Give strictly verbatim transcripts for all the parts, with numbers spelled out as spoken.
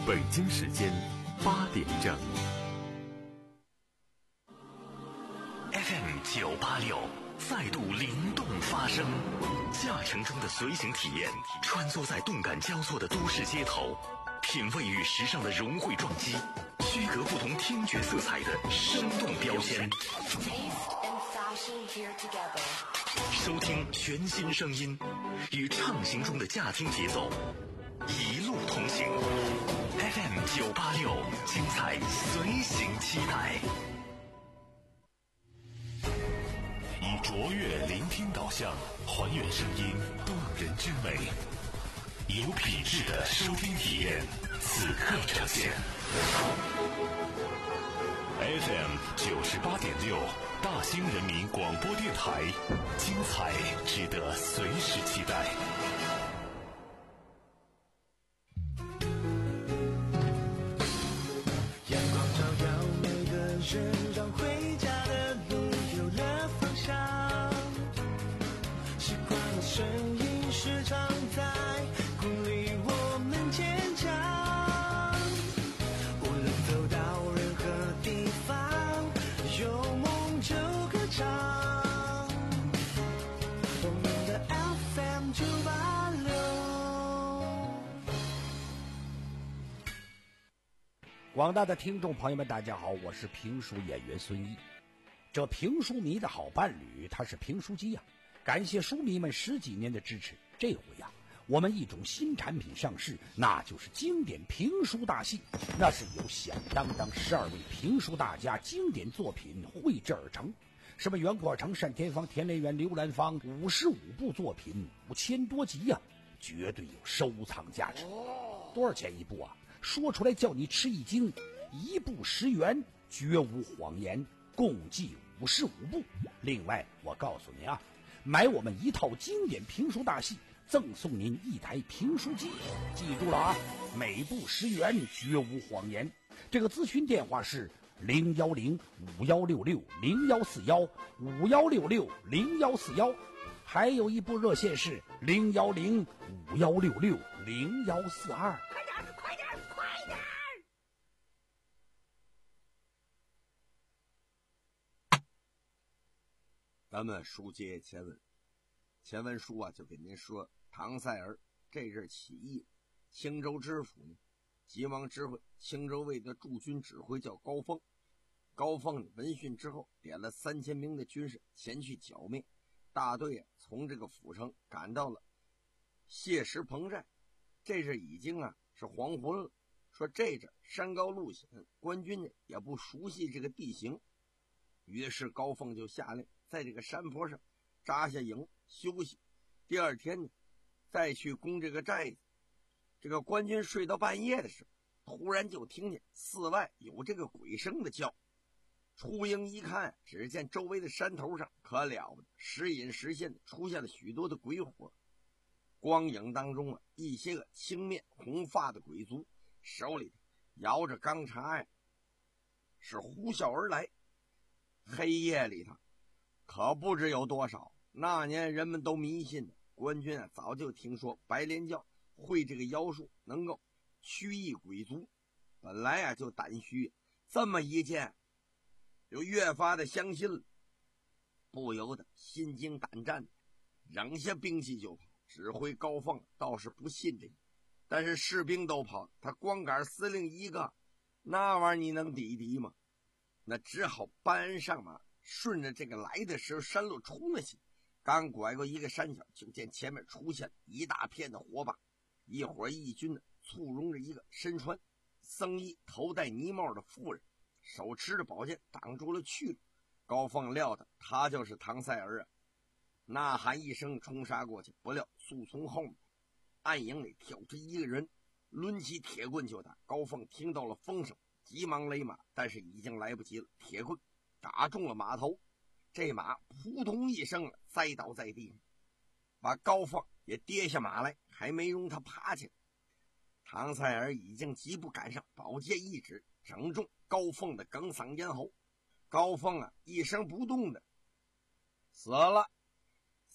北京时间八点整。 F M 九八六再度灵动发声，驾乘中的随行体验，穿梭在动感交错的都市街头，品味与时尚的融汇撞击，区隔不同听觉色彩的生动标签。收听全新声音，与畅行中的驾听节奏，一路同行。F M 九八六，精彩随行期待。以卓越聆听导向，还原声音动人之美，有品质的收听体验，此刻呈现。F M 九十八点六，大兴人民广播电台，精彩值得随时期待。 阳光照耀每个人，让回家的路有了方向。习惯的声音时常在鼓励我们坚强。无论走到任何地方，有梦就歌唱。我们的 F M 九八六。 广大的听众朋友们大家好，我是评书演员孙一。这评书迷的好伴侣他是评书机呀、啊，感谢书迷们十几年的支持。这回呀、啊，我们一种新产品上市，那就是经典评书大戏。那是由响当当十二位评书大家经典作品绘制而成，什么袁阔成、单田芳、田连元、刘兰芳，五十五部作品，五千多集呀、啊，绝对有收藏价值。多少钱一部啊？说出来叫你吃一惊，一部十元，绝无谎言，共计五十五部。另外我告诉您啊，买我们一套经典评书大戏，赠送您一台评书机。记住了啊，每部十元，绝无谎言。这个咨询电话是零幺零五幺六六零幺四幺五幺六六零幺四幺，还有一部热线是零幺零五幺六六零幺四二。快点，快点，快点！ 咱们书接前文，前文书啊就给您说，唐赛儿这阵起义，青州知府呢急忙知会青州卫的驻军指挥叫高凤。高凤闻讯之后，点了三千名的军士前去剿灭。大队啊从这个府城赶到了谢石棚寨，这阵已经啊是黄昏了。说这阵山高路险，官军呢也不熟悉这个地形，于是高凤就下令在这个山坡上扎下营休息，第二天呢再去攻这个寨子。这个官军睡到半夜的时候，突然就听见寺外有这个鬼声的叫。出营一看，只见周围的山头上可了不得，时隐时现的出现了许多的鬼火。光影当中啊，一些个青面红发的鬼卒手里摇着钢叉呀，是呼啸而来。黑夜里头可不知有多少。那年人们都迷信的，官军啊早就听说白莲教会这个妖术，能够驱役鬼卒，本来啊就胆虚，这么一见就越发的相信了，不由得心惊胆战，扔下兵器就跑。指挥高凤倒是不信这个，但是士兵都跑，他光杆司令一个，那玩意儿你能抵敌吗？那只好搬上马，顺着这个来的时候山路冲了去。刚拐过一个山角，就见前面出现一大片的火把，一伙义军呢簇拥着一个身穿僧衣头戴呢帽的妇人，手持着宝剑挡住了去路。高凤料的他就是唐赛儿啊，呐喊一声冲杀过去，不料速从后面暗影里跳出一个人，抡起铁棍就打。高凤听到了风声，急忙勒马，但是已经来不及了，铁棍打中了马头，这马扑通一声栽倒在地上，把高凤也跌下马来，还没容他爬起来。唐赛儿已经急不赶上，宝剑一指，整中高凤的哽嗓咽喉。高凤啊一声不动的死了。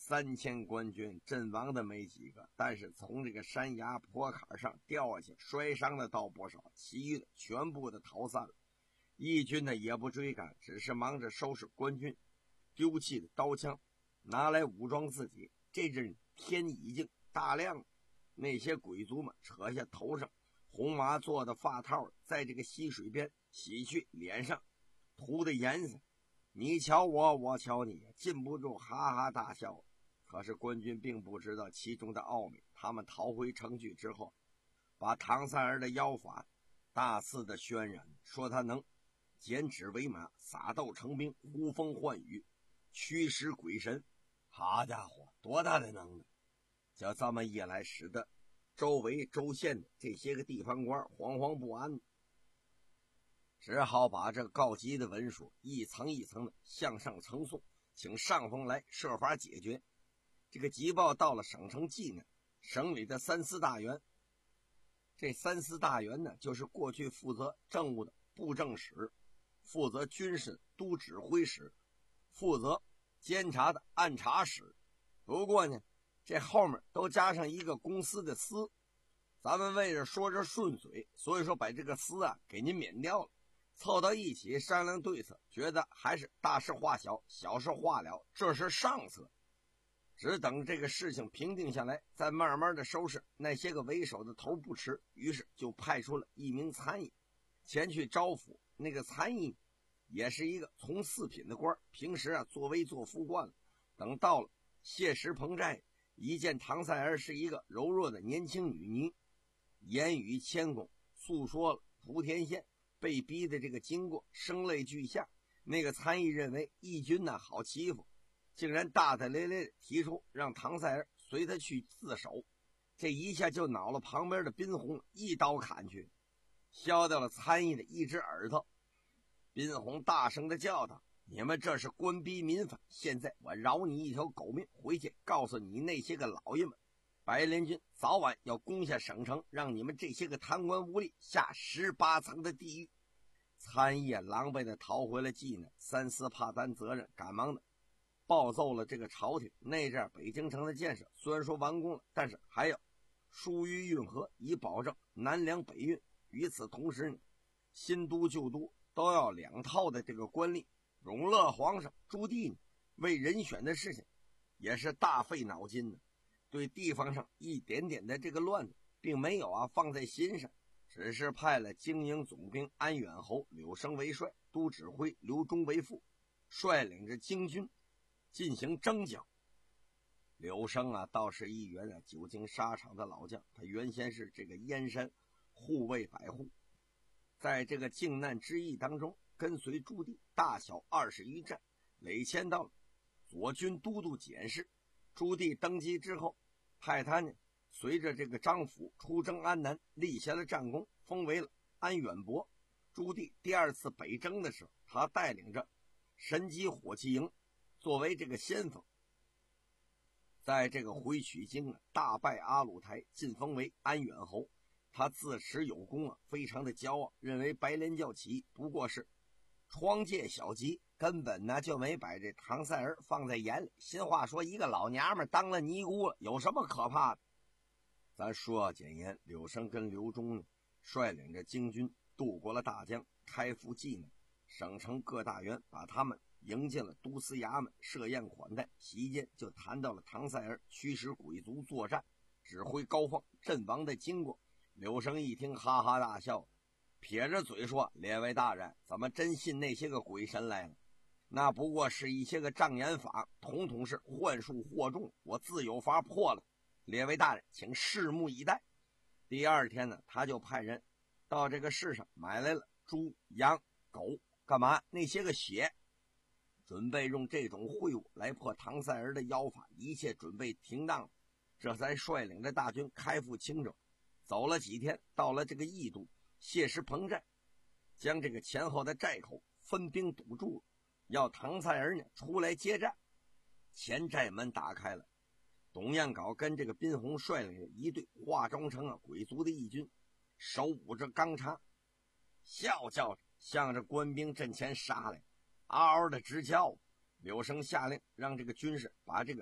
三千官军阵亡的没几个，但是从这个山崖坡坎上掉下去摔伤的倒不少，其余的全部的逃散了。义军呢也不追赶，只是忙着收拾官军丢弃的刀枪，拿来武装自己。这阵天已经大亮了，那些鬼卒们扯下头上红麻做的发套，在这个溪水边洗去脸上涂的颜色，你瞧我，我瞧你，禁不住哈哈大笑。可是官军并不知道其中的奥秘，他们逃回城去之后，把唐三儿的妖法大肆的渲染，说他能剪纸为马，撒豆成兵，呼风唤雨，驱使鬼神。好家伙，多大的能耐！就这么一来，使得周围州县的这些个地方官惶惶不安，只好把这告急的文书一层一层的向上呈送，请上峰来设法解决。这个急报到了省城纪呢，省里的三司大员，这三司大员呢，就是过去负责政务的布政使，负责军事都指挥使，负责监察的按察使。不过呢，这后面都加上一个公司的司，咱们为了说着顺嘴，所以说把这个司啊给您免掉了，凑到一起商量对策，觉得还是大事化小，小事化了，这是上策。只等这个事情平定下来，再慢慢的收拾那些个为首的头不迟。于是就派出了一名参议前去招抚。那个参议也是一个从四品的官，平时啊作威作福惯了。等到了谢石棚寨，一见唐赛儿是一个柔弱的年轻女尼，言语谦恭，诉说了莆田县被逼的这个经过，声泪俱下。那个参议认为义军呢好欺负，竟然大大咧咧地提出让唐赛儿随他去自首。这一下就恼了旁边的宾红，一刀砍去，削掉了参议的一只耳朵。宾红大声地叫道：你们这是官逼民反，现在我饶你一条狗命，回去告诉你那些个老爷们，白莲军早晚要攻下省城，让你们这些个贪官污吏下十八层的地狱。参议狼狈地逃回了济南，三司怕担责任，赶忙的报奏了这个朝廷。那阵北京城的建设虽然说完工了，但是还要疏于运河，以保证南粮北运。与此同时呢，新都旧都都要两套的这个官吏。永乐皇上朱棣呢，为人选的事情也是大费脑筋的，对地方上一点点的这个乱子并没有啊放在心上，只是派了精英总兵安远侯柳生为帅，都指挥刘忠为副，率领着京军进行征剿。柳生啊倒是一员啊久经沙场的老将，他原先是这个燕山护卫百户，在这个靖难之役当中跟随朱棣大小二十余战，累迁到了左军都督检事。朱棣登基之后，派他呢随着这个张辅出征安南，立下了战功，封为了安远伯。朱棣第二次北征的时候，他带领着神机火器营作为这个先锋，在这个回曲京啊大败阿鲁台，晋封为安远侯。他自持有功啊，非常的骄傲，认为白莲教起义不过是窗界小吉，根本呢就没把这唐赛儿放在眼里。新话说，一个老娘们当了尼姑了，有什么可怕的？咱说啊简言，柳生跟刘忠呢率领着京军渡过了大江，开赴济南。省城各大员把他们迎进了都司衙门，设宴款待。席间就谈到了唐赛儿驱使鬼卒作战，指挥高放阵亡的经过。柳生一听哈哈大笑，撇着嘴说：列位大人，怎么真信那些个鬼神来了？那不过是一些个障眼法，统统是幻术惑众，我自有法破了。列位大人请拭目以待。第二天呢，他就派人到这个市上买来了猪羊狗，干嘛？那些个血，准备用这种秽物来破唐赛儿的妖法。一切准备停当了，这才率领着大军开赴青州。走了几天，到了这个义都谢石棚寨，将这个前后的寨口分兵堵住了，要唐赛儿呢出来接战。前寨门打开了，董彦镐跟这个宾红率领着一队化妆成啊鬼族的义军，手舞着钢叉，笑叫着向着官兵阵前杀来，嗷嗷的直叫。柳生下令让这个军士把这个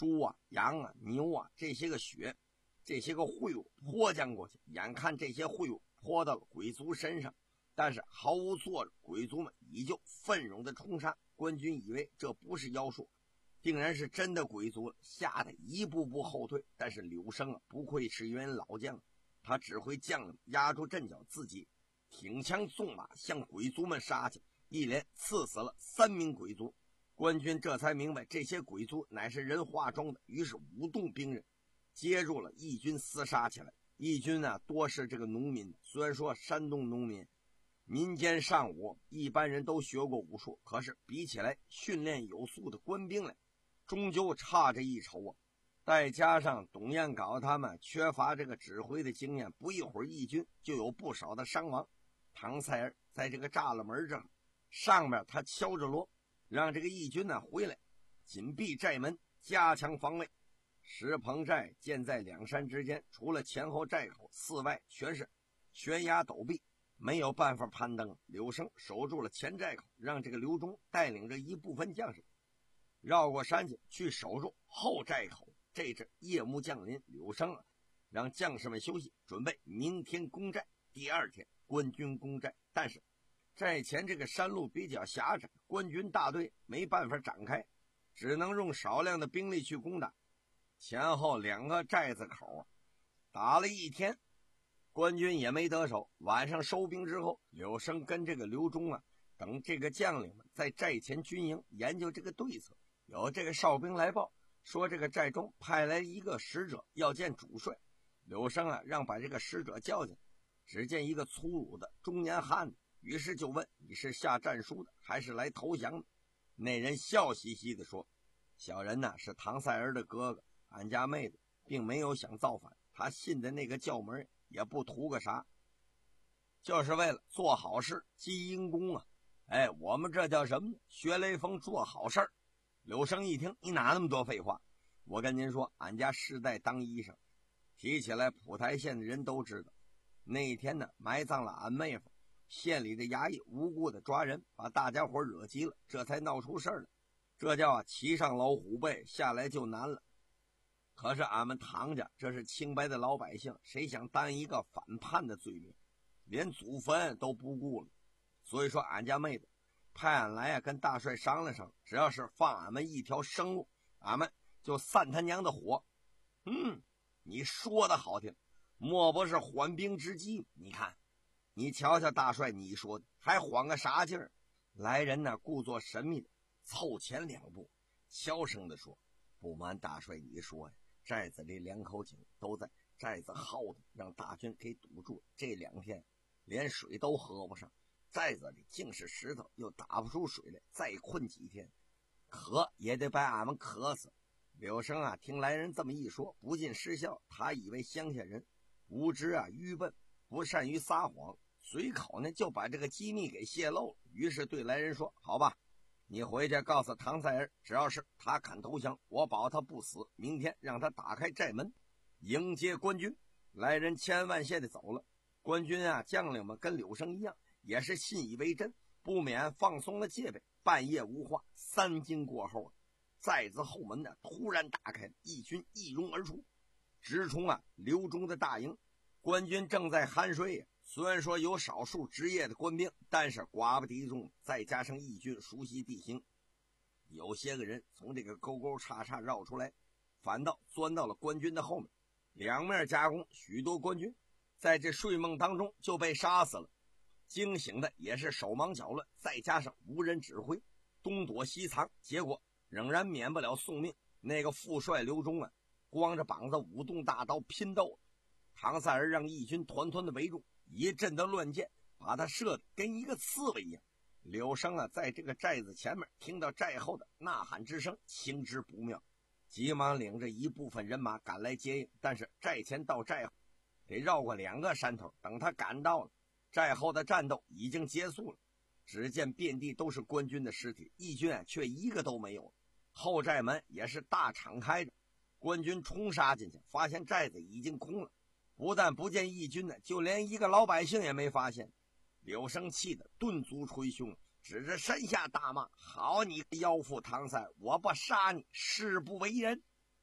猪啊、羊啊、牛啊这些个血，这些个秽物泼将过去。眼看这些秽物泼到了鬼族身上，但是毫无作为，鬼族们依旧奋勇的冲杀。官军以为这不是妖术，定然是真的鬼族了，吓得一步步后退。但是柳生啊，不愧是一员老将，他指挥将领压住阵脚，自己挺枪纵马向鬼族们杀去，一连刺死了三名鬼族。官军这才明白这些鬼族乃是人化妆的，于是舞动兵刃，接住了义军厮杀起来。义军啊，多是这个农民，虽然说山东农民民间尚武，一般人都学过武术，可是比起来训练有素的官兵来，终究差着一筹啊。再加上董彦镐他们缺乏这个指挥的经验，不一会儿义军就有不少的伤亡。唐塞尔在这个栅栏门上上面他敲着锣，让这个义军呢回来紧闭寨门，加强防卫。石棚寨建在两山之间，除了前后寨口，四外全是悬崖陡壁，没有办法攀登。柳生守住了前寨口，让这个刘忠带领着一部分将士绕过山去去守住后寨口。这阵夜幕降临，柳生啊让将士们休息，准备明天攻寨。第二天官军攻寨，但是寨前这个山路比较狭窄，官军大队没办法展开，只能用少量的兵力去攻打。前后两个寨子口啊打了一天，官军也没得手。晚上收兵之后，柳生跟这个刘忠啊等这个将领们在寨前军营研究这个对策。有这个哨兵来报说，这个寨中派来一个使者要见主帅。柳生啊让把这个使者叫进，只见一个粗鲁的中年汉子，于是就问：你是下战书的还是来投降的？那人笑嘻嘻地说：小人呢是唐塞儿的哥哥，俺家妹子并没有想造反，他信的那个教门也不图个啥，就是为了做好事积阴功啊。哎，我们这叫什么呢？学雷锋做好事儿。柳生一听，你哪那么多废话？我跟您说，俺家世代当医生，提起来普台县的人都知道，那一天呢埋葬了俺妹夫，县里的衙役无故的抓人，把大家伙惹急了，这才闹出事儿了。这叫啊骑上老虎背，下来就难了。可是俺们唐家这是清白的老百姓，谁想担一个反叛的罪名，连祖坟都不顾了。所以说俺家妹子派俺来啊跟大帅商量商量，只要是放俺们一条生路，俺们就散他娘的火。嗯，你说的好听，莫不是缓兵之计？你看你瞧瞧大帅，你说的还缓个啥劲儿？来人呢故作神秘的凑前两步，悄声地说：不瞒大帅你说呀，寨子里两口井都在寨子耗的，让大军给堵住，这两天连水都喝不上，寨子里尽是石头，又打不出水来，再困几天渴也得把俺们渴死。柳生啊听来人这么一说，不禁失笑，他以为乡下人无知啊愚笨，不善于撒谎，随口呢就把这个机密给泄露了。于是对来人说：好吧，你回去告诉唐塞儿，只要是他肯投降，我保他不死，明天让他打开寨门迎接官军。来人千恩万谢的走了。官军啊将领们跟柳生一样，也是信以为真，不免放松了戒备。半夜无话，三更过后，寨子后门呢突然打开，义军一拥而出，直冲啊刘忠的大营。官军正在酣睡呀、啊，虽然说有少数职业的官兵，但是寡不敌众，再加上义军熟悉地形，有些个人从这个沟沟叉叉绕出来，反倒钻到了官军的后面，两面夹攻，许多官军在这睡梦当中就被杀死了。惊醒的也是手忙脚乱，再加上无人指挥，东躲西藏，结果仍然免不了送命。那个副帅刘忠啊，光着膀子舞动大刀拼斗，唐塞儿让义军团团的围住，一阵的乱箭把他射得跟一个刺猬一样。柳生啊在这个寨子前面听到寨后的呐喊之声，情知不妙，急忙领着一部分人马赶来接应。但是寨前到寨后得绕过两个山头，等他赶到了，寨后的战斗已经结束了。只见遍地都是官军的尸体，义军啊却一个都没有。后寨门也是大敞开着，官军冲杀进去，发现寨子已经空了，不但不见义军呢，就连一个老百姓也没发现。柳生气得顿足捶胸，指着山下大骂：好你个妖妇唐塞，我不杀你誓不为人！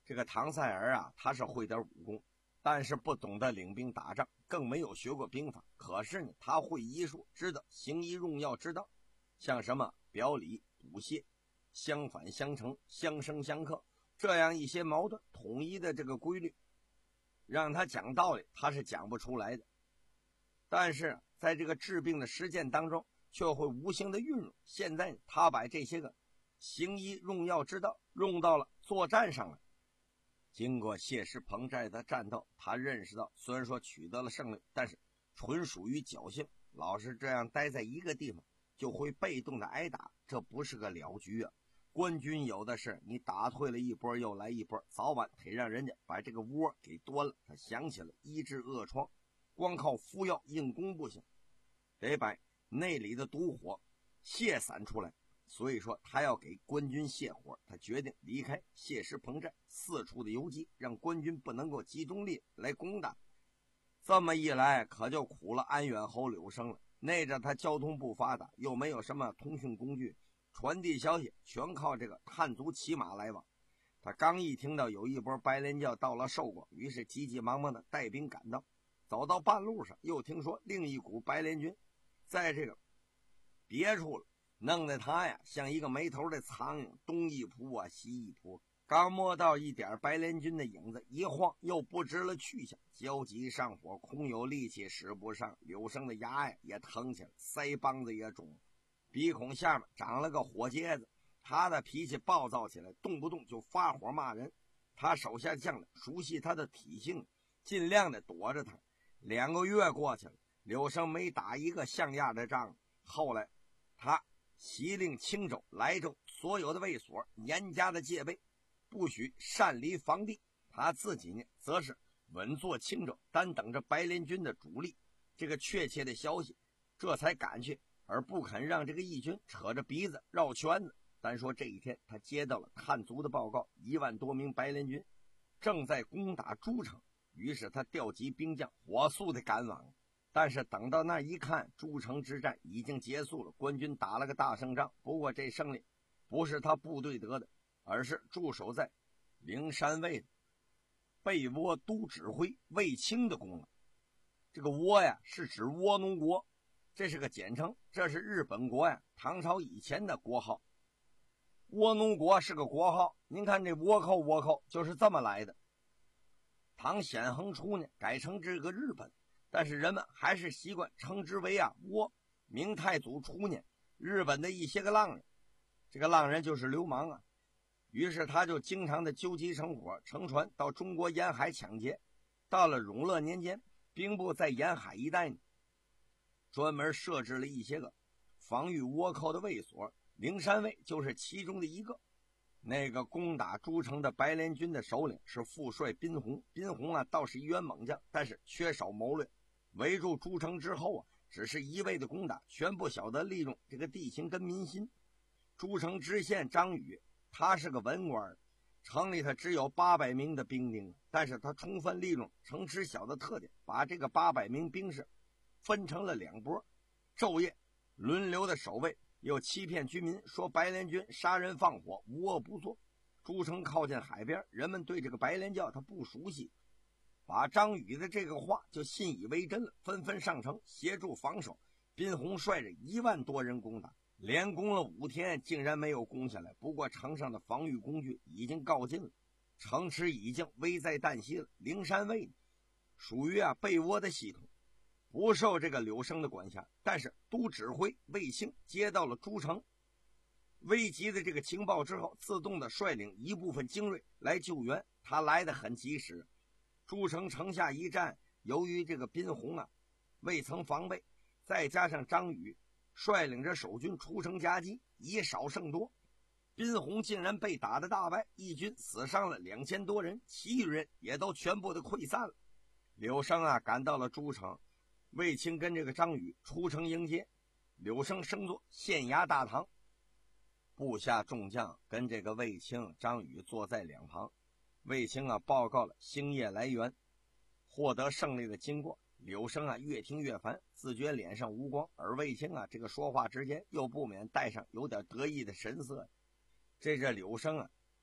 这个唐赛儿啊，他是会点武功，但是不懂得领兵打仗，更没有学过兵法。可是呢，他会医术，知道行医用药之道，像什么表里、补泻、相反相成、相生相克这样一些矛盾统一的这个规律，让他讲道理他是讲不出来的。但是在这个治病的实践当中，却会无形的运用。现在他把这些个行医用药之道用到了作战上来。经过谢师彭寨的战斗，他认识到虽然说取得了胜利，但是纯属于侥幸，老是这样待在一个地方就会被动的挨打，这不是个了局啊。官军有的是，你打退了一波又来一波，早晚得让人家把这个窝给端了。他想起了医治恶疮，光靠服药硬攻不行，得把内里的毒火泄散出来。所以说他要给官军泄火，他决定离开谢师彭寨，四处的游击，让官军不能够集中力来攻打。这么一来可就苦了安远侯柳生了。那阵他交通不发达，又没有什么通讯工具，传递消息全靠这个汉族骑马来往。他刚一听到有一波白莲教到了寿光，于是急急忙忙的带兵赶到。走到半路上，又听说另一股白莲军在这个别处了，弄得他呀像一个没头的苍蝇，东一扑啊西一扑。刚摸到一点白莲军的影子，一晃又不知了去向，焦急上火，空有力气使不上。柳生的牙呀也疼起来，腮帮子也肿，鼻孔下面长了个火疖子。他的脾气暴躁起来，动不动就发火骂人。他手下将领熟悉他的体性，尽量的躲着他。两个月过去了，柳生没打一个像样的仗。后来他袭令青州、莱州所有的卫所严加的戒备，不许擅离防地。他自己呢则是稳坐青州，单等着白莲军的主力这个确切的消息，这才赶去，而不肯让这个义军扯着鼻子绕圈子。单说这一天，他接到了汉族的报告，一万多名白莲军正在攻打诸城，于是他调集兵将，火速的赶往。但是等到那一看，诸城之战已经结束了，官军打了个大胜仗。不过这胜利不是他部队得的，而是驻守在灵山卫的被倭都指挥卫青的功劳。这个倭呀是指倭奴国，这是个简称，这是日本国呀唐朝以前的国号。倭奴国是个国号，您看这倭寇倭寇就是这么来的。唐显恒初呢改成这个日本，但是人们还是习惯称之为啊倭。明太祖初年，日本的一些个浪人，这个浪人就是流氓啊，于是他就经常的纠集成伙，乘船到中国沿海抢劫。到了永乐年间，兵部在沿海一带呢，专门设置了一些个防御倭寇的卫所，灵山卫就是其中的一个。那个攻打诸城的白莲军的首领是副帅宾鸿，宾鸿啊倒是一员猛将，但是缺少谋略。围住诸城之后啊，只是一味的攻打，全不晓得利用这个地形跟民心。诸城知县张宇，他是个文官，城里他只有八百名的兵丁，但是他充分利用城池小的特点，把这个八百名兵士分成了两拨，昼夜轮流的守卫，又欺骗居民说白莲军杀人放火，无恶不作。诸城靠近海边，人们对这个白莲教他不熟悉，把张宇的这个话就信以为真了，纷纷上城协助防守。宾鸿率着一万多人攻打，连攻了五天，竟然没有攻下来。不过城上的防御工具已经告尽了，城池已经危在旦夕了。灵山卫属于啊被倭的系统，不受这个柳生的管辖，但是都指挥卫青接到了诸城危急的这个情报之后，自动的率领一部分精锐来救援。他来得很及时。诸城城下一战，由于这个宾鸿啊未曾防备，再加上张宇率领着守军出城夹击，以少胜多，宾鸿竟然被打得大败，义军死伤了两千多人，其余人也都全部的溃散了。柳生啊赶到了诸城，卫青跟这个张宇出城迎接。柳生升座县衙大堂，部下众将跟这个卫青、张宇坐在两旁。卫青啊报告了星夜来源、获得胜利的经过。柳生啊越听越烦，自觉脸上无光，而卫青啊这个说话之间又不免带上有点得意的神色。这这柳生啊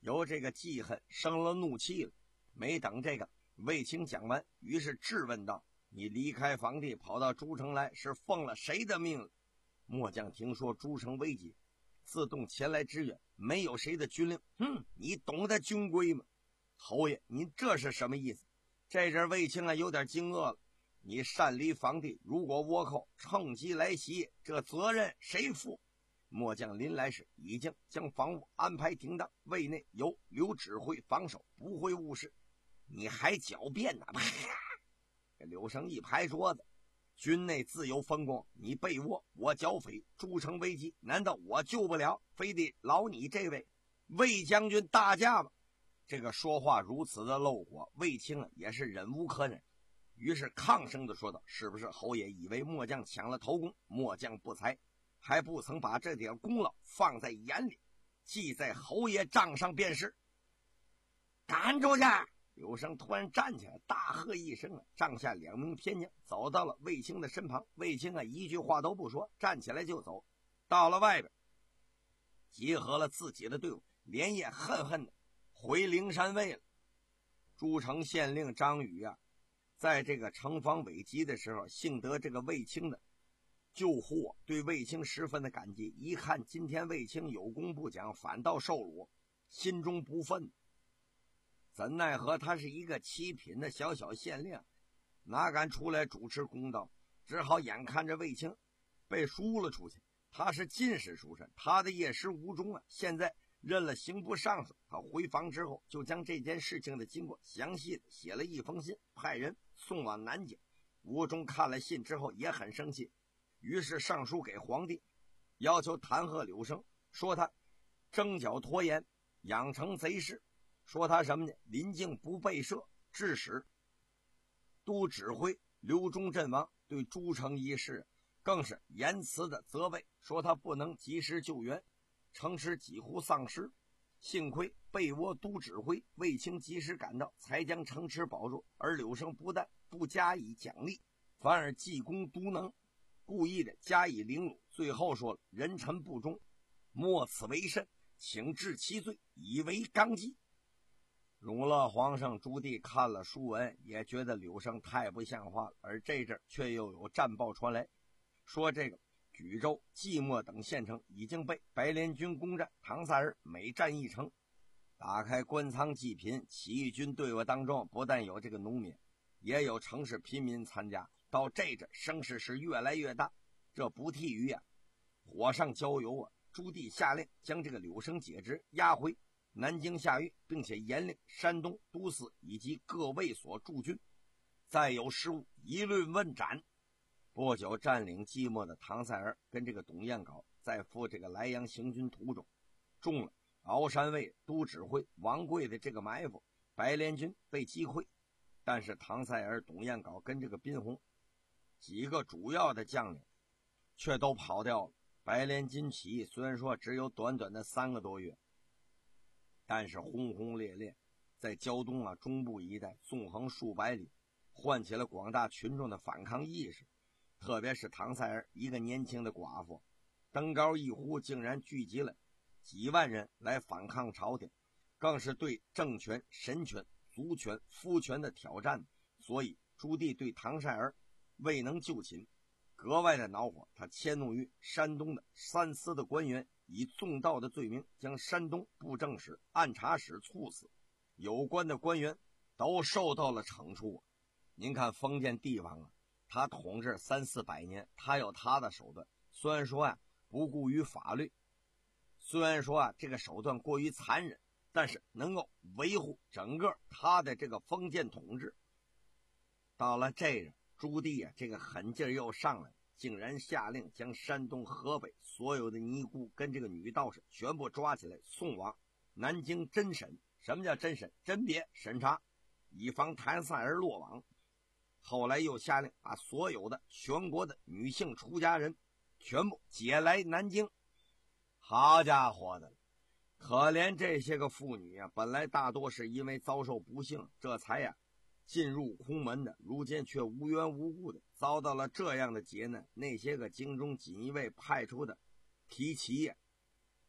由这个记恨生了怒气了。没等这个卫青讲完，于是质问道：你离开房地跑到诸城来，是奉了谁的命了？末将听说诸城危急，自动前来支援，没有谁的军令。哼，你懂得军规吗？侯爷，您这是什么意思？这阵卫青啊有点惊愕了。你擅离房地，如果倭寇趁机来袭，这责任谁负？末将临来时已经将防务安排停当，卫内由刘指挥防守，不会误事。你还狡辩呢？啪！这柳生一拍桌子：军内自有分工，你被倭，我剿匪，诸城危机，难道我救不了？非得劳你这位卫将军大驾吗？这个说话如此的露火，卫青啊也是忍无可忍，于是抗声的说道：是不是侯爷以为末将抢了头功？末将不才，还不曾把这点功劳放在眼里，记在侯爷账上便是。赶出去！柳生突然站起来，大喝一声啊！帐下两名偏将走到了卫青的身旁，卫青啊一句话都不说，站起来就走，到了外边，集合了自己的队伍，连夜恨恨的回灵山卫了。诸城县令张宇啊，在这个城防危急的时候，幸得这个卫青的救护，对卫青十分的感激。一看今天卫青有功不讲，反倒受辱，心中不忿。怎奈何他是一个七品的小小县令，哪敢出来主持公道，只好眼看着卫青被输了出去。他是进士出身，他的业师无中啊，现在任了刑部尚书。他回房之后，就将这件事情的经过详细的写了一封信，派人送往南京。吴中看了信之后也很生气，于是上书给皇帝，要求弹劾柳生，说他征剿拖延，养成贼事，说他什么呢？临境不备赦，致使都指挥刘忠阵亡。对诸城一事更是严词的责备，说他不能及时救援，城池几乎丧失。幸亏被倭都指挥卫青及时赶到，才将城池保住。而柳生不但不加以奖励，反而记功独能，故意的加以凌辱。最后说了：人臣不忠，莫此为甚，请治其罪，以为纲纪。永乐皇上朱棣看了书文，也觉得柳生太不像话了。而这阵却又有战报传来，说这个衢州、即墨等县城已经被白莲军攻占，唐萨尔每占一城。打开官仓济贫，起义军队伍当中不但有这个农民，也有城市贫民参加。到这阵声势是越来越大，这不替于啊火上浇油啊！朱棣下令将这个柳生解职，押回南京下狱，并且严令山东都司以及各卫所驻军，再有失误一律问斩。不久，占领即墨的唐塞儿跟这个董彦镐在赴这个莱阳行军途中，中了鳌山卫都指挥王贵的这个埋伏，白莲军被击溃。但是唐塞儿、董彦镐跟这个宾虹几个主要的将领却都跑掉了。白莲军起义虽然说只有短短的三个多月，但是轰轰烈烈，在胶东啊中部一带纵横数百里，唤起了广大群众的反抗意识。特别是唐塞儿一个年轻的寡妇，登高一呼，竟然聚集了几万人来反抗朝廷，更是对政权、神权、族权、夫权的挑战。所以朱棣对唐塞儿未能就擒格外的恼火，他迁怒于山东的三司的官员，以纵盗的罪名将山东布政使、按察使处死，有关的官员都受到了惩处。您看封建地方啊，他统治三四百年，他有他的手段，虽然说啊不顾于法律，虽然说啊这个手段过于残忍，但是能够维护整个他的这个封建统治。到了这日，朱棣啊这个狠劲儿又上来，竟然下令将山东、河北所有的尼姑跟这个女道士全部抓起来，送往南京侦审。什么叫侦审？甄别审查，以防谭塞儿落网。后来又下令把所有的全国的女性出家人全部解来南京。好家伙的，可怜这些个妇女啊，本来大多是因为遭受不幸，这才呀、啊、进入空门的，如今却无缘无故的遭到了这样的劫难。那些个京中锦衣卫派出的提旗呀、啊，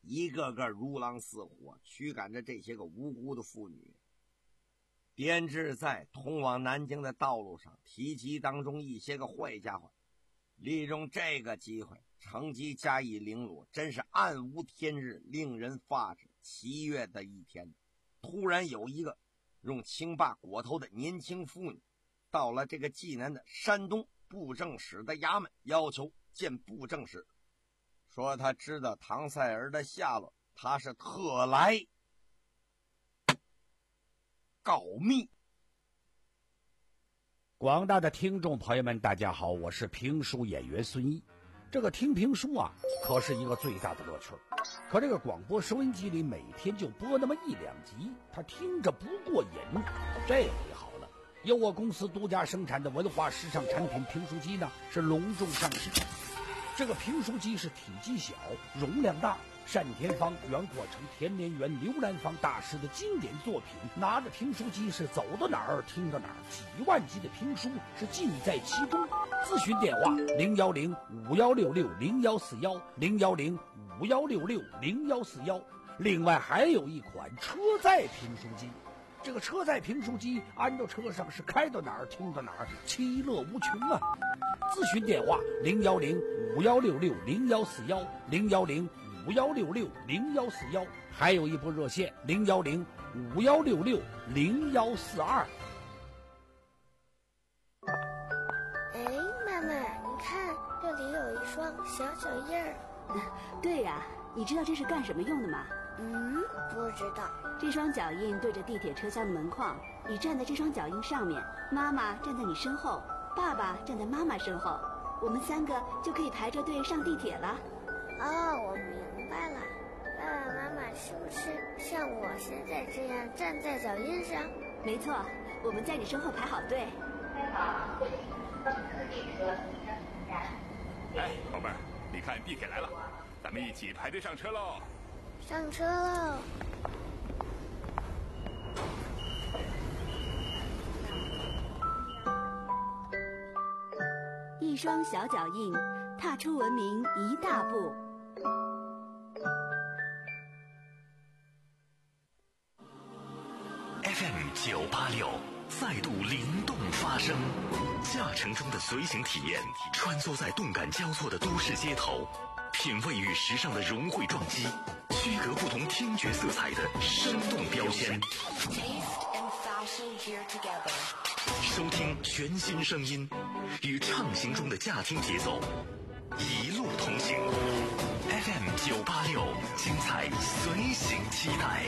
一个个如狼似虎，驱赶着这些个无辜的妇女，编制在通往南京的道路上，提及当中一些个坏家伙，利用这个机会乘机加以凌辱，真是暗无天日，令人发指。七月的一天，突然有一个用清霸裹头的年轻妇女到了这个济南的山东布政使的衙门，要求见布政使，说他知道唐赛儿的下落，他是特来告密。 广大的听众朋友们，大家好，我是评书演员孙一。这个听评书啊，可是一个最大的乐趣。可这个广播收音机里每天就播那么一两集，他听着不过瘾。这回好了，由我公司独家生产的文化时尚产品评书机呢，是隆重上市。这个评书机是体积小，容量大，单田芳、袁阔成、田连元、刘兰芳大师的经典作品，拿着评书机是走到哪儿听到哪儿，几万集的评书是尽在其中。咨询电话零幺零五幺六六零幺四幺零幺零五幺六六零幺四幺。另外还有一款车载评书机，这个车载评书机安到车上是开到哪儿听到哪儿，其乐无穷啊！咨询电话零幺零五幺六六零幺四幺零幺零五幺六六零幺四幺，还有一部热线零幺零五幺六六零幺四二。 哎，妈妈，你看这里有一双小脚印儿。 对呀、啊，你知道这是干什么用的吗？ 嗯，不知道。 这双脚印对着地铁车厢的门框，你站在这双脚印上面，妈妈站在你身后，爸爸站在妈妈身后，我们三个就可以排着队上地铁了。 哦，我明白了。爸爸妈妈是不是像我现在这样站在脚印上？ 没错，我们在你身后排好队。 开好，四地车站。哎，宝贝儿，你看地铁来了，咱们一起排队上车喽！ 上车喽！ 一双小脚印，踏出文明一大步。 F M 九八六再度灵动发声，驾乘中的随行体验，穿梭在动感交错的都市街头，品味与时尚的融汇撞击，区隔不同听觉色彩的生动标签。收听全新声音，与畅行中的驾听节奏，一路同行。F M 九八六，精彩随行期待。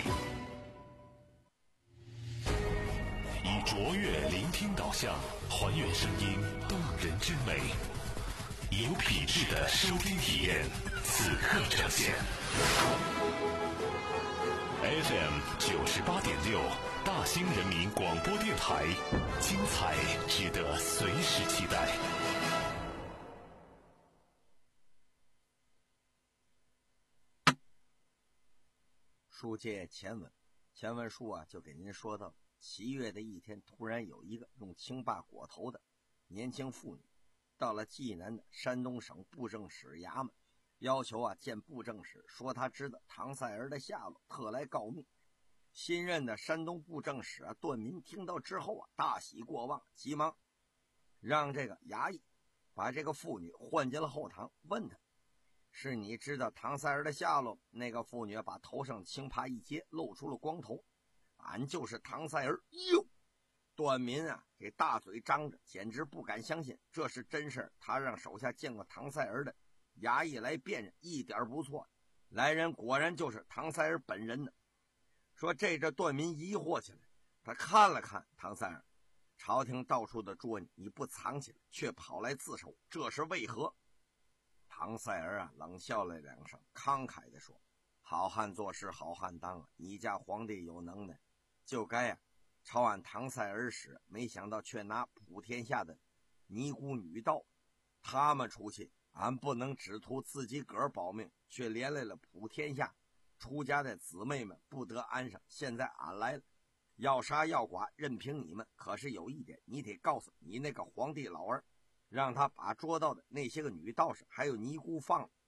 以卓越聆听导向，还原声音动人之美，有品质的收听体验，此刻呈现。F M 九十八点六，大兴人民广播电台，精彩值得随时期待。 书接前文，前文书啊就给您说到，七月的一天，突然有一个用清霸裹头的年轻妇女到了济南的山东省布政使衙门，要求啊见布政使，说他知道唐赛儿的下落，特来告密。新任的山东布政使啊段民听到之后啊大喜过望，急忙让这个衙役把这个妇女唤进了后堂，问他是你知道唐赛儿的下落？那个妇女把头上青帕一揭，露出了光头，俺就是唐赛儿。哟，段民啊给大嘴张着，简直不敢相信这是真事儿。他让手下见过唐赛儿的衙役来辨认，一点不错，来人果然就是唐赛儿本人呢。说这这段民疑惑起来，他看了看唐赛儿，朝廷到处的捉你，你不藏起来，却跑来自首，这是为何？唐赛儿啊冷笑了两声，慷慨地说：好汉做事好汉当啊，你家皇帝有能耐，就该啊朝俺唐赛儿使，没想到却拿普天下的尼姑女道，他们出去，俺不能只图自己个儿保命，却连累了普天下出家的姊妹们不得安生。现在俺来了，要杀要剐任凭你们，可是有一点，你得告诉你那个皇帝老儿，让他把捉到的那些个女道士还有尼姑放了，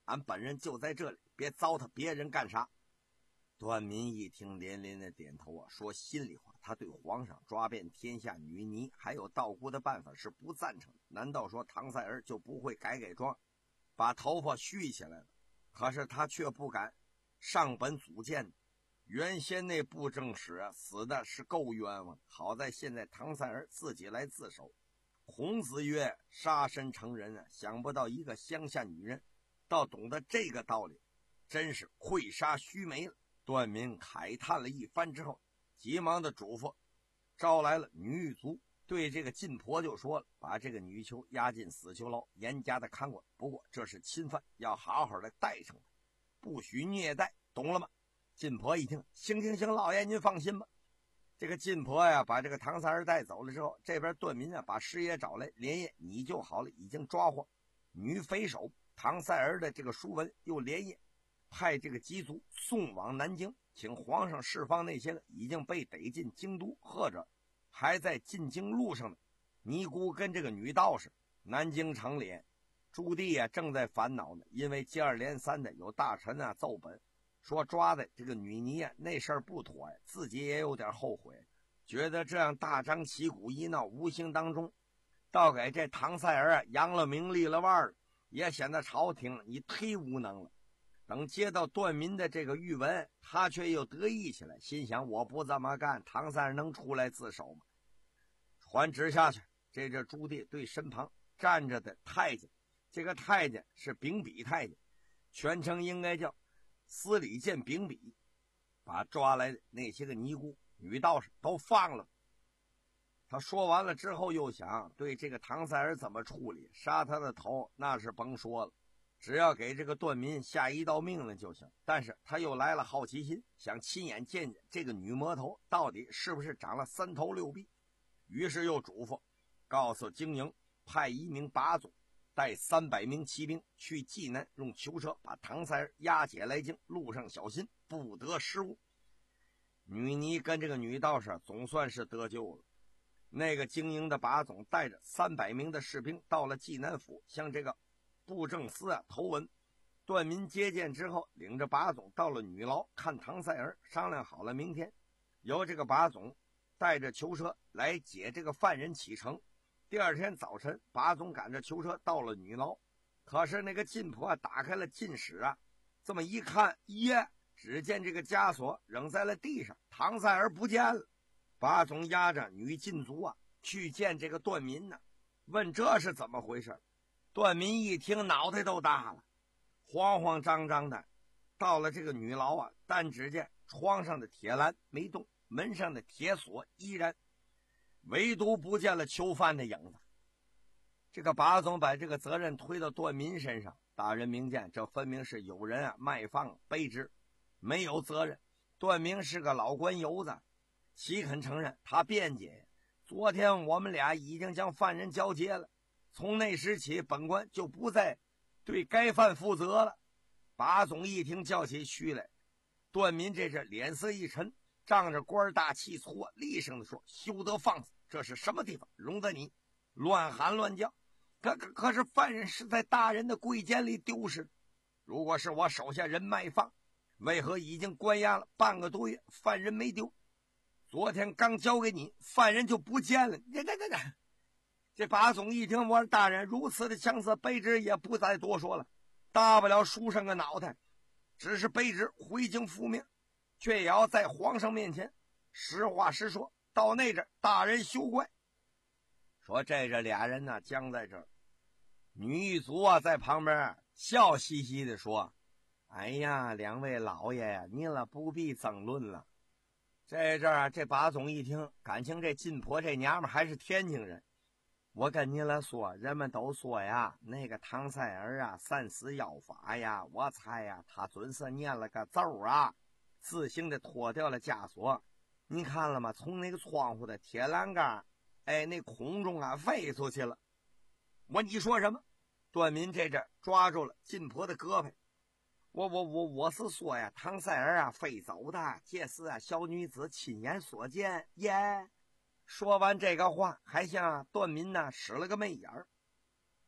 俺本人就在这里，别糟蹋别人干啥。段民一听连连的点头啊，说心里话，他对皇上抓遍天下女尼还有道姑的办法是不赞成的。难道说唐赛儿就不会改改装，把头发蓄起来了？可是他却不敢上本祖建。原先那布政使啊，死的是够冤枉，好在现在唐赛儿自己来自首。孔子曰：杀身成仁啊！想不到一个乡下女人倒懂得这个道理，真是聩杀须眉了。段民慨叹了一番之后，急忙的嘱咐招来了女狱卒，对这个晋婆就说了，把这个女囚押进死囚牢，严加的看管。不过这是侵犯，要好好的待惩他，不许虐待，懂了吗？晋婆一听，行行行，老爷您放心吧。这个晋婆呀，把这个唐三儿带走了之后，这边段民啊，把师爷找来，连夜你就好了，已经抓获女匪首唐赛儿的这个书文，又连夜派这个缉卒送往南京，请皇上释放那些个已经被逮进京都或者还在进京路上的尼姑跟这个女道士。南京城里朱棣啊正在烦恼呢，因为接二连三的有大臣啊奏本说抓的这个女尼啊那事儿不妥呀，自己也有点后悔，觉得这样大张旗鼓一闹，无形当中倒给这唐赛儿啊扬了名立了腕了，也显得朝廷你忒无能了。等接到段民的这个谕文，他却又得意起来，心想我不这么干，唐三能出来自首吗？传旨下去，这这朱棣对身旁站着的太监，这个太监是秉笔太监，全称应该叫司礼监秉笔，把抓来的那些个尼姑女道士都放了。他说完了之后，又想对这个唐赛儿怎么处理，杀他的头那是甭说了，只要给这个段民下一道命令就行。但是他又来了好奇心，想亲眼见见这个女魔头到底是不是长了三头六臂。于是又嘱咐告诉经营，派一名把总带三百名骑兵去济南，用囚车把唐赛儿押解来京，路上小心，不得失误。女尼跟这个女道士总算是得救了。那个经营的把总带着三百名的士兵到了济南府，向这个布政司啊投文。段民接见之后，领着把总到了女牢看唐赛儿，商量好了明天由这个把总带着囚车来解这个犯人启程。第二天早晨，把总赶着囚车到了女牢，可是那个晋婆打开了禁室啊，这么一看，耶，只见这个枷锁扔在了地上，唐赛儿不见了。把总押着女禁卒啊去见这个段民呢，问这是怎么回事。段民一听脑袋都大了，慌慌张张的到了这个女牢啊，但只见窗上的铁栏没动，门上的铁锁依然，唯独不见了囚犯的影子。这个把总把这个责任推到段民身上，大人明鉴，这分明是有人啊卖放卑职，没有责任。段明是个老官油子，岂肯承认？他辩解，昨天我们俩已经将犯人交接了，从那时起本官就不再对该犯负责了。把总一听叫起须来，段民这是脸色一沉，仗着官大气粗，厉声地说：休得放肆，这是什么地方容得你乱喊乱叫？可可可是犯人是在大人的贵监里丢失，如果是我手下人卖放，为何已经关押了半个多月，犯人没丢？昨天刚交给你，犯人就不见了。这这这这，这把总一听，我说大人如此的强色，卑职也不再多说了，大不了输上个脑袋，只是卑职回京复命，却也要在皇上面前实话实说，到那阵大人休怪。说这这俩人呢僵在这儿，女狱卒啊在旁边笑嘻嘻的说：哎呀，两位老爷呀，您了不必争论了。这阵儿这把总一听，感情这晋婆这娘们还是天津人。我跟您了说，人们都说呀，那个唐赛儿啊散死妖法呀，我猜呀他准是念了个咒啊，自行的脱掉了枷锁。你看了吗？从那个窗户的铁栏杆，哎，那空中啊飞出去了。我你说什么？段民这阵抓住了晋婆的胳膊。我我我我是说呀，唐赛儿啊飞走的，这是啊小女子亲眼所见耶。说完这个话，还向段民呢使了个媚眼儿。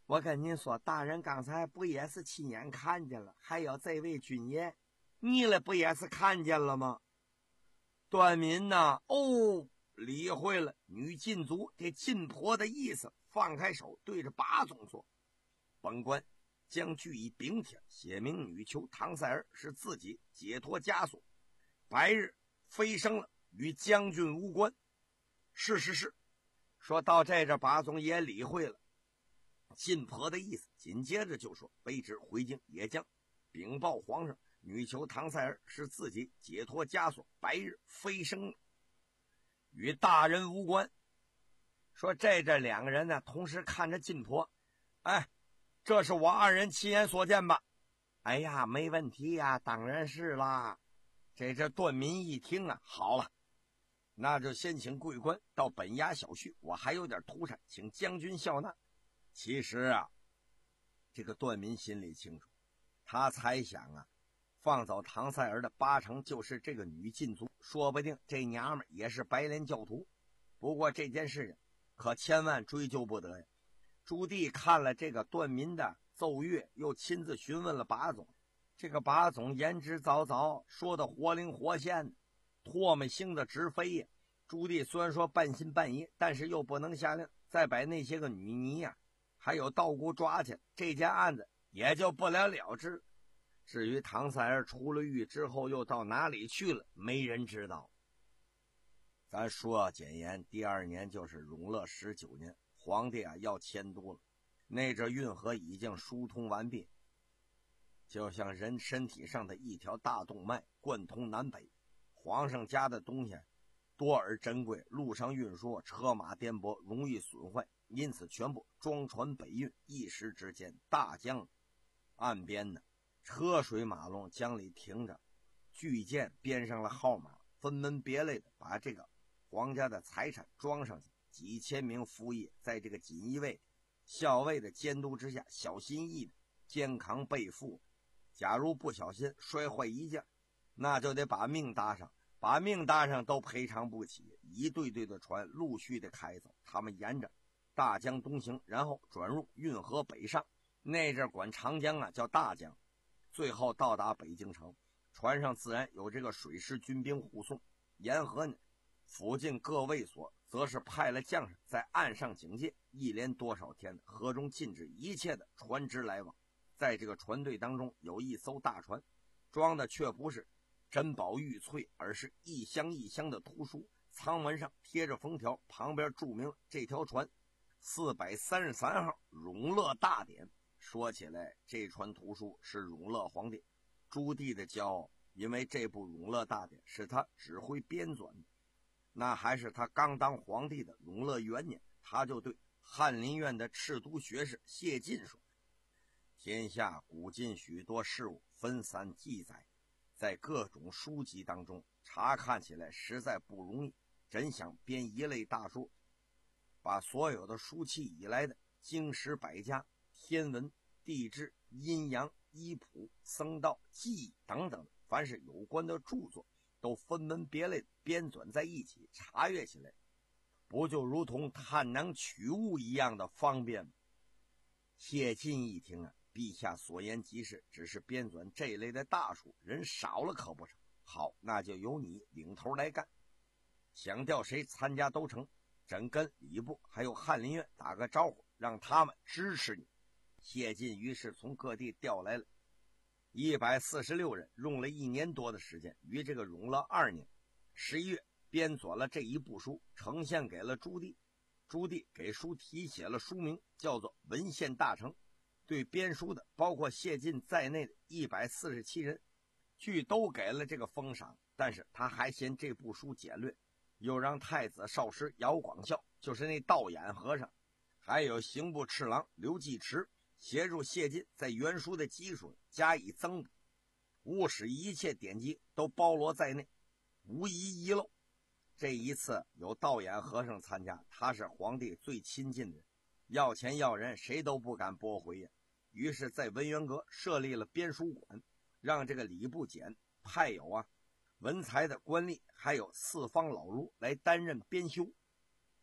我跟您说，大人刚才不也是亲眼看见了？还有这位军爷，你了不也是看见了吗？段民呐，哦，理会了女禁足这禁婆的意思，放开手，对着把总说：“本官将据以禀帖，写明女囚唐赛儿是自己解脱枷锁，白日飞升了，与将军无关。”是是是，说到这这，把总也理会了禁婆的意思，紧接着就说：“卑职回京也将禀报皇上，女囚唐赛儿是自己解脱枷锁，白日飞升了，与大人无关。”说这这两个人呢，同时看着禁婆，哎，这是我二人亲眼所见吧？哎呀，没问题呀，当然是啦。这这段民一听啊，好了，那就先请贵官到本衙小叙，我还有点土产，请将军笑纳。其实啊，这个段民心里清楚，他猜想啊，放走唐赛儿的八成就是这个女禁足，说不定这娘们也是白莲教徒。不过这件事情可千万追究不得呀。朱棣看了这个段民的奏乐，又亲自询问了把总，这个把总言之凿凿，说的活灵活现的，唾沫星子直飞呀。朱棣虽然说半信半疑，但是又不能下令再把那些个女尼呀、啊、还有道姑抓起来，这件案子也就不了了之。至于唐赛儿出了狱之后又到哪里去了，没人知道。咱说简言，第二年就是永乐十九年，皇帝啊要迁都了，那阵运河已经疏通完毕，就像人身体上的一条大动脉，贯通南北。皇上家的东西多而珍贵，路上运输车马颠簸，容易损坏，因此全部装船北运。一时之间，大江岸边呢，车水马龙，江里停着巨舰，编上了号码，分门别类的把这个皇家的财产装上去。几千名服役在这个锦衣卫校尉的监督之下，小心翼翼的肩扛背负，假如不小心摔坏一件，那就得把命搭上，把命搭上都赔偿不起。一队队的船陆续的开走，他们沿着大江东行，然后转入运河北上。那阵管长江啊叫大江，最后到达北京城。船上自然有这个水师军兵护送，沿河呢附近各卫所则是派了将士在岸上警戒，一连多少天，河中禁止一切的船只来往。在这个船队当中，有一艘大船，装的却不是珍宝玉翠，而是一箱一箱的图书，舱门上贴着封条，旁边注明这条船四百三十三号永乐大典。说起来，这船图书是永乐皇帝朱棣的骄傲，因为这部永乐大典是他指挥编纂的。那还是他刚当皇帝的永乐元年，他就对翰林院的赤都学士谢晋说：“天下古今许多事物分散记载，在各种书籍当中查看起来实在不容易，真想编一类大书，把所有的书契以来的经史百家、天文、地质、阴阳、医谱、僧道、技艺等等，凡是有关的著作都分门别类编纂在一起，查阅起来不就如同探囊取物一样的方便吗？”谢晋一听啊，陛下所言极是，只是编纂这类的大书人少了可不成。好，那就由你领头来干，想调谁参加都成，朕跟礼部还有翰林院打个招呼，让他们支持你。谢晋于是从各地调来了一百四十六人，用了一年多的时间，于这个永乐二年十一月编纂了这一部书，呈现给了朱棣。朱棣给书题写了书名，叫做《文献大成》。对编书的包括谢晋在内的一百四十七人，据都给了这个封赏，但是他还嫌这部书简略，又让太子少师姚广孝，就是那道眼和尚，还有刑部侍郎刘继池协助谢晋在原书的基础加以增补，务使一切典籍都包罗在内，无一遗漏。这一次有道眼和尚参加，他是皇帝最亲近的人，要钱要人谁都不敢驳回呀。于是在文渊阁设立了编书馆，让这个礼部监派有啊文才的官吏还有四方老儒来担任编修。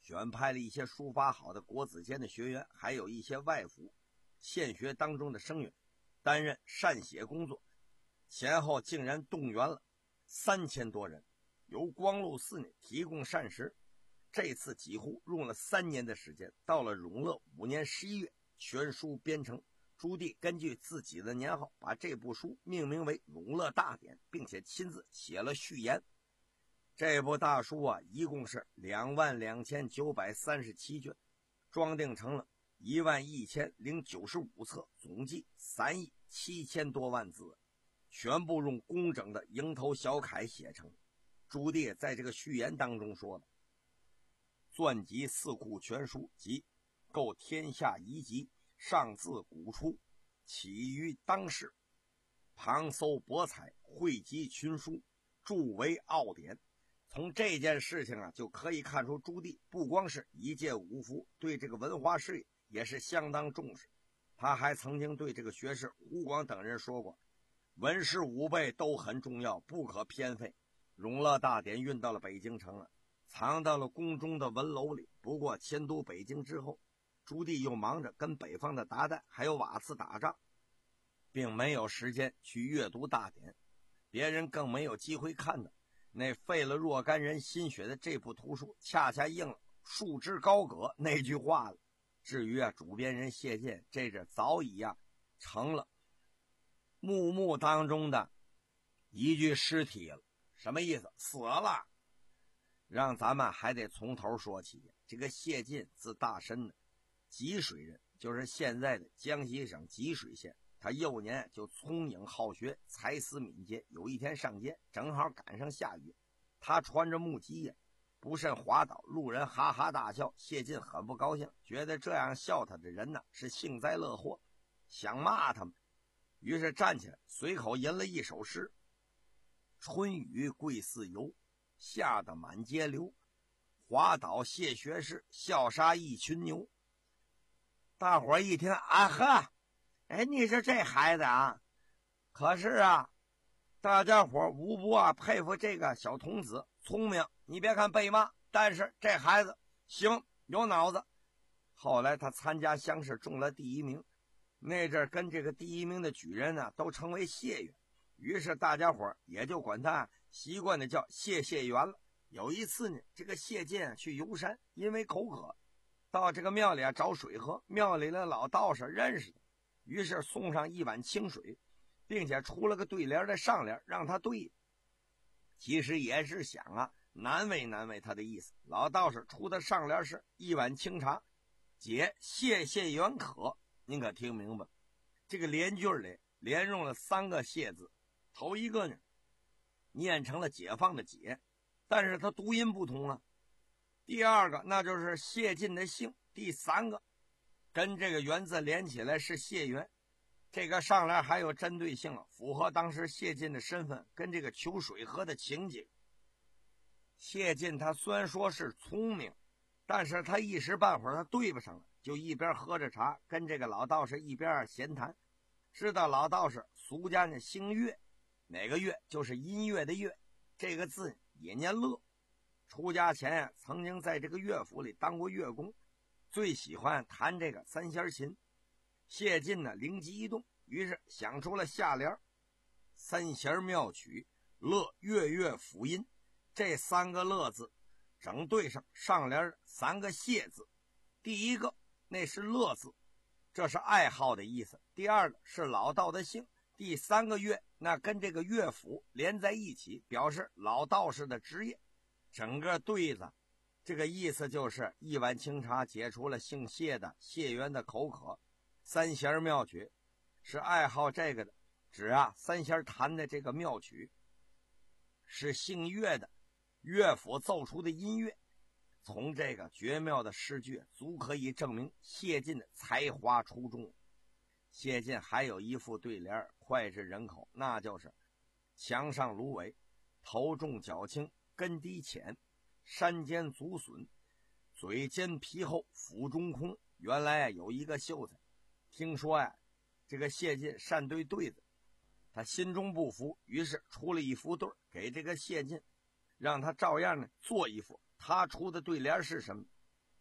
选派了一些书法好的国子监的学员，还有一些外府县学当中的生员担任善写工作，前后竟然动员了三千多人，由光禄寺呢提供膳食。这次几乎用了三年的时间，到了永乐五年十一月，全书编成。朱棣根据自己的年号，把这部书命名为《永乐大典》，并且亲自写了序言。这部大书啊，一共是两万两千九百三十七卷，装订成了一万一千零九十五册，总计三亿七千多万字，全部用工整的蝇头小楷写成。朱棣在这个序言当中说的：“纂集四库全书及构天下遗籍，上自古出，起于当世，旁搜博采，汇集群书，著为奥典。”从这件事情啊，就可以看出朱棣不光是一介武夫，对这个文化事业也是相当重视。他还曾经对这个学士胡广等人说过，文史武备都很重要，不可偏废。永乐大典运到了北京城了，藏到了宫中的文楼里。不过迁都北京之后，朱棣又忙着跟北方的鞑靼还有瓦剌打仗，并没有时间去阅读大典，别人更没有机会看到。那费了若干人心血的这部图书，恰恰应了束之高阁那句话了。至于啊，主编人谢晋，这是早已啊成了墓墓当中的一具尸体了。什么意思？死了。让咱们还得从头说起。这个谢晋字大申的，吉水人，就是现在的江西省吉水县。他幼年就聪颖好学，才思敏捷。有一天上街，正好赶上下雨，他穿着木屐呀，不慎滑倒，路人哈哈大笑。谢晋很不高兴，觉得这样笑他的人呢是幸灾乐祸，想骂他们，于是站起来，随口吟了一首诗：春雨贵似油，下得满街流，滑倒谢学士，笑杀一群牛。大伙一听，啊呵，哎，你是这孩子啊？可是啊，大家伙无不啊佩服这个小童子聪明。你别看被骂，但是这孩子行，有脑子。后来他参加乡试中了第一名，那阵跟这个第一名的举人呢都称为谢元，于是大家伙也就管他习惯的叫谢谢元了。有一次呢，这个谢晋去游山，因为口渴，到这个庙里啊找水喝，庙里的老道士认识他，于是送上一碗清水，并且出了个对联的上联让他对。其实也是想啊难为难为他的意思。老道士出的上联是一碗清茶，解谢谢元渴。您可听明白？这个连句里连用了三个谢字，头一个呢念成了解放的解，但是它读音不同啊。第二个那就是谢晋的姓，第三个跟这个元字连起来是谢元。这个上联还有针对性了，符合当时谢晋的身份跟这个求水喝的情景。谢晋他虽然说是聪明，但是他一时半会儿他对不上了，就一边喝着茶跟这个老道士一边闲谈。知道老道士俗家呢姓乐，哪个乐就是音乐的乐，这个字也念乐。出家前呀、啊，曾经在这个乐府里当过乐工，最喜欢弹这个三弦琴。谢晋呢灵机一动，于是想出了下联：三弦妙曲，乐乐乐辅音。这三个乐字整对上上联三个谢字。第一个那是乐字，这是爱好的意思；第二个是老道的姓；第三个乐那跟这个乐府连在一起，表示老道士的职业。整个对子这个意思就是一碗清茶解除了姓谢的谢元的口渴，三弦妙曲是爱好这个的，指啊三弦弹的这个妙曲是姓乐的乐府奏出的音乐。从这个绝妙的诗句足可以证明谢晋的才华出众。谢晋还有一副对联脍炙人口，那就是墙上芦苇，头重脚轻，根低浅，山间足笋，嘴尖皮厚，腹中空。原来有一个秀才听说呀，这个谢晋善对对子，他心中不服，于是出了一副对给这个谢晋，让他照样呢做一副。他出的对联是什么？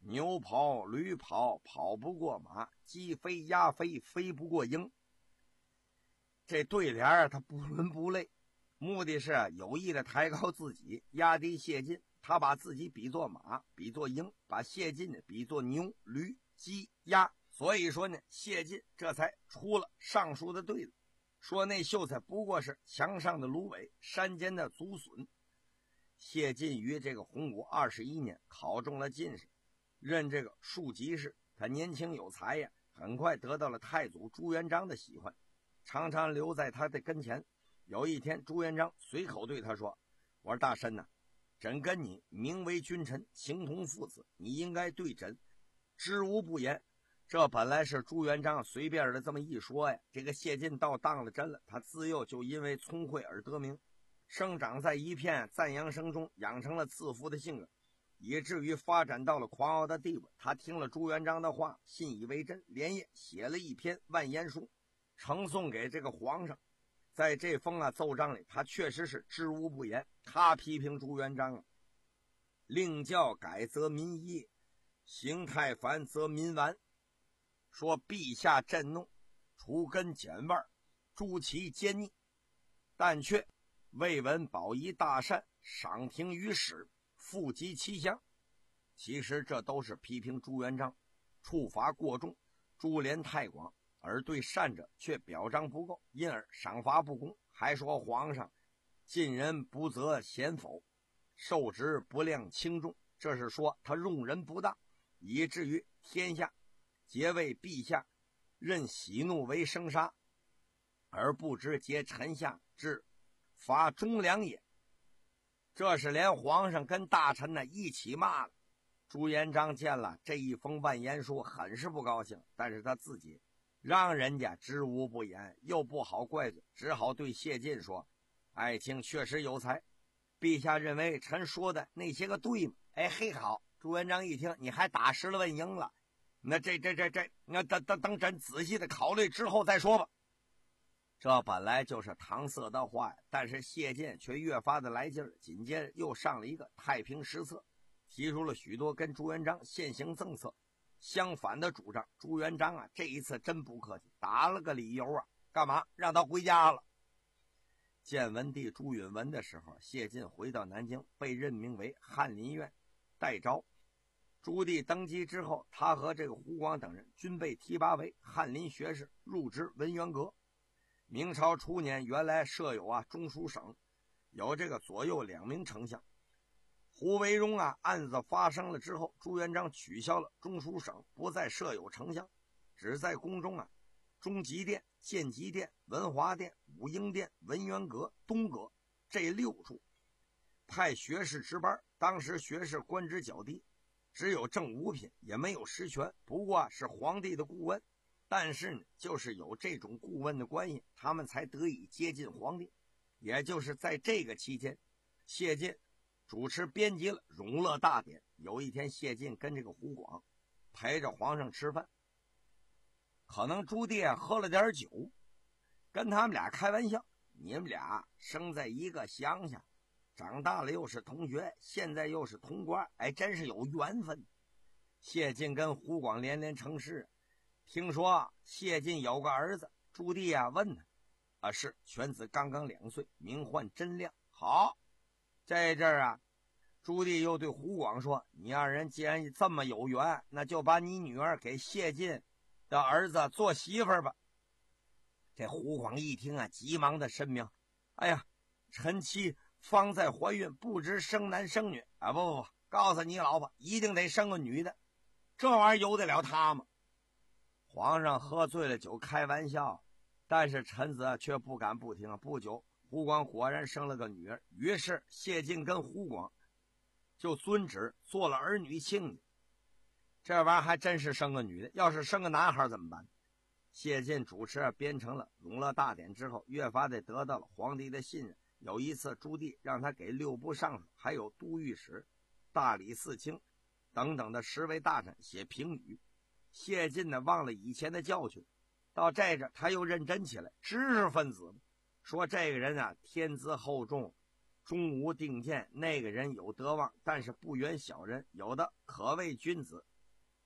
牛跑驴跑跑不过马，鸡飞鸭飞飞不过鹰。这对联啊，他不伦不类，目的是有意的抬高自己，压低谢晋。他把自己比作马，比作鹰，把谢晋呢比作牛、驴、鸡、鸭。所以说呢，谢晋这才出了上述的对子，说那秀才不过是墙上的芦苇，山间的竹笋。谢晋于这个洪武二十一年考中了进士，任这个庶吉士。他年轻有才呀，很快得到了太祖朱元璋的喜欢，常常留在他的跟前。有一天，朱元璋随口对他说：“我说大臣呐、啊，朕跟你名为君臣，形同父子，你应该对朕知无不言。”这本来是朱元璋随便的这么一说呀，这个谢晋倒当了真了。他自幼就因为聪慧而得名，生长在一片赞扬声中，养成了自负的性格，以至于发展到了狂傲的地步。他听了朱元璋的话，信以为真，连夜写了一篇万言书，呈送给这个皇上。在这封啊奏章里，他确实是知无不言。他批评朱元璋啊，令教改则民依，行太繁则民顽。说陛下震怒，除根减腕，诛其奸逆，但却未闻保仪大善，赏庭于史，复及其乡。其实这都是批评朱元璋处罚过重，株连太广，而对善者却表彰不够，因而赏罚不公。还说皇上近人不责贤否，受职不量轻重，这是说他用人不当，以至于天下皆为陛下任喜怒为生杀，而不知皆臣下之罚忠良也。这是连皇上跟大臣呢一起骂了。朱元璋见了这一封万言书，很是不高兴，但是他自己让人家知无不言，又不好怪罪，只好对谢晋说：“爱卿确实有才，陛下认为臣说的那些个对吗？”哎嘿，好！朱元璋一听，你还打十了问赢了，那这这这这，那等等等朕仔细的考虑之后再说吧。这本来就是搪塞的话呀，但是谢晋却越发的来劲儿，紧接着又上了一个太平实策，提出了许多跟朱元璋现行政策相反的主张。朱元璋啊，这一次真不客气，打了个理由啊，干嘛让他回家了。建文帝朱允文的时候，谢晋回到南京，被任命为翰林院代招。朱棣登基之后，他和这个胡广等人均被提拔为翰林学士，入职文渊阁。明朝初年，原来设有啊中书省，有这个左右两名丞相。胡惟庸啊案子发生了之后，朱元璋取消了中书省，不再设有丞相，只在宫中啊中极殿、建极殿、文华殿、武英殿、文渊阁、东阁这六处派学士值班。当时学士官职较低，只有正五品，也没有实权，不过是皇帝的顾问。但是呢，就是有这种顾问的关系，他们才得以接近皇帝。也就是在这个期间，谢晋主持编辑了《永乐大典》。有一天，谢晋跟这个胡广陪着皇上吃饭，可能朱棣喝了点酒，跟他们俩开玩笑：“你们俩生在一个乡下，长大了又是同学，现在又是同官，哎，真是有缘分。”谢晋跟胡广连连称是。听说谢晋有个儿子，朱棣啊问他：“啊，是，犬子刚刚两岁，名唤真亮。”好，这阵儿啊，朱棣又对胡广说：“你二人既然这么有缘，那就把你女儿给谢晋的儿子做媳妇儿吧。”这胡广一听啊，急忙的申明：“哎呀，臣妻方在怀孕，不知生男生女啊！不不不，告诉你老婆，一定得生个女的，这玩意儿由得了他吗？”皇上喝醉了酒开玩笑，但是臣子却不敢不听。不久，胡广果然生了个女儿，于是谢晋跟胡广就遵旨做了儿女亲家。这玩意儿还真是生个女的，要是生个男孩怎么办？谢晋主持编成了《永乐大典》之后，越发的得到了皇帝的信任。有一次，朱棣让他给六部尚书还有都御史、大理寺卿等等的十位大臣写评语。谢晋呢忘了以前的教训，到这阵他又认真起来，知识分子说这个人啊天资厚重，终无定见，那个人有德望，但是不远小人，有的可谓君子，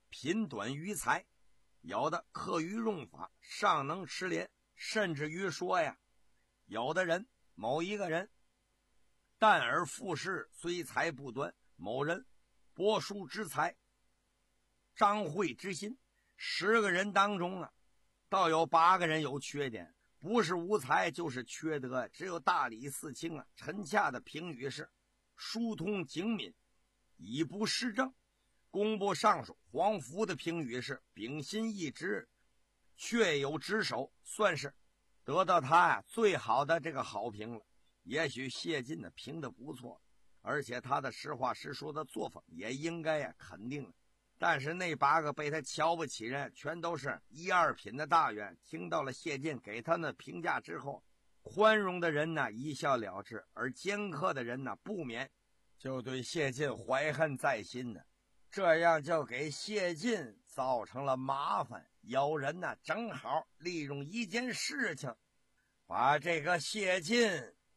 品短于才，有的课于用法，尚能持连，甚至于说呀，有的人某一个人但而复士，虽才不端，某人博书之才，张慧之心，十个人当中啊，倒有八个人有缺点，不是无才就是缺德。只有大理寺卿啊陈洽的评语是疏通精敏，以不失正。工部尚书黄福的评语是秉心一直，确有职守，算是得到他呀、啊、最好的这个好评了。也许谢晋呢评的不错，而且他的实话实说的作风也应该呀、啊、肯定了。但是那八个被他瞧不起人，全都是一二品的大员，听到了谢晋给他的评价之后，宽容的人呢一笑了之，而尖刻的人呢不免就对谢晋怀恨在心呢。这样就给谢晋造成了麻烦。有人呢正好利用一件事情，把这个谢晋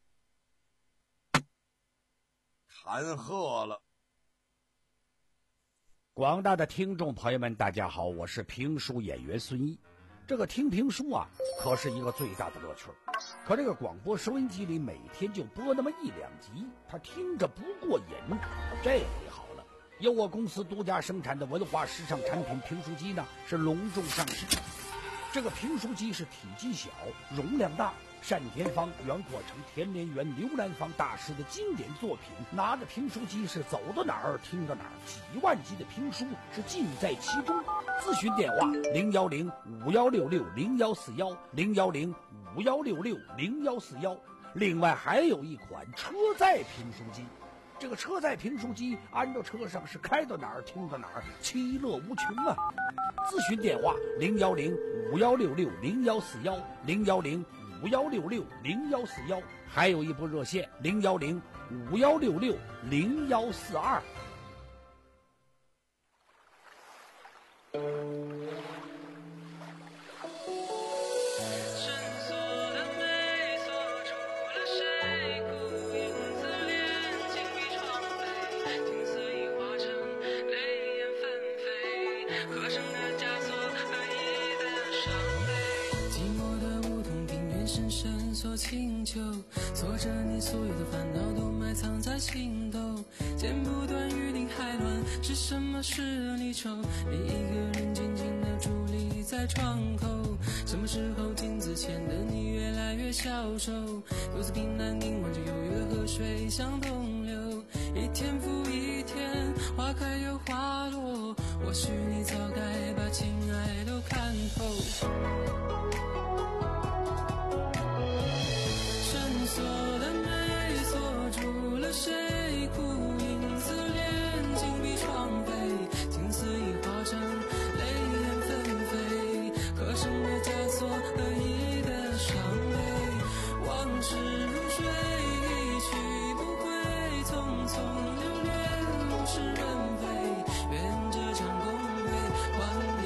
弹劾了。 广大的听众朋友们大家好，我是评书演员孙一。这个听评书啊可是一个最大的乐趣，可这个广播收音机里每天就播那么一两集，他听着不过瘾。这回好了，由我公司独家生产的文化时尚产品评书机呢是隆重上市。这个评书机是体积小，容量大，单田芳、袁阔成、田连元、刘兰芳大师的经典作品，拿着评书机是走到哪儿听到哪儿，几万集的评书是尽在其中。咨询电话零幺零五幺六六零幺四幺零幺零五幺六六零幺四幺。另外还有一款车载评书机，这个车载评书机安到车上是开到哪儿听到哪儿，其乐无穷啊！咨询电话零幺零五幺六六零幺四幺零幺零五幺六六零幺四幺，还有一部热线零幺零五幺六六零幺四二。 请求，做着你所有的烦恼都埋藏在心头，剪不断雨淋还乱，是什么使你愁？你一个人静静的伫立在窗口，什么时候镜子前的你越来越消瘦？独自平淡凝望着悠悠的河水向东流，一天复一天，花开又花落，或许你早该把情爱都看透。锁了没锁住了谁？苦影自怜，紧闭窗扉，青丝已化成泪眼纷飞，合成了枷锁合一的伤悲。往事如水，一去不回，匆匆流连，物是人非，愿这场共会换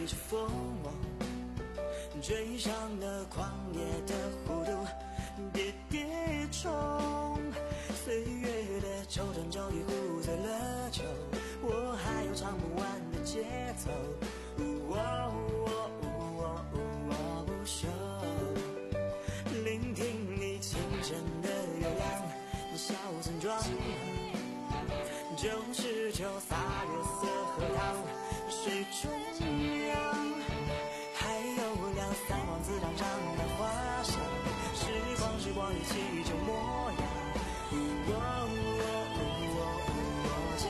着风，追上了狂野的弧度，跌跌冲，岁月的抽针终于壶醉了酒，我还有唱不完的节奏，哦哦哦哦不休，聆听你清晨的月亮，小村庄，九十九洒月色荷塘，水中央，还有两三王子长长的花香，时光时光一起就模样，哦哦哦哦金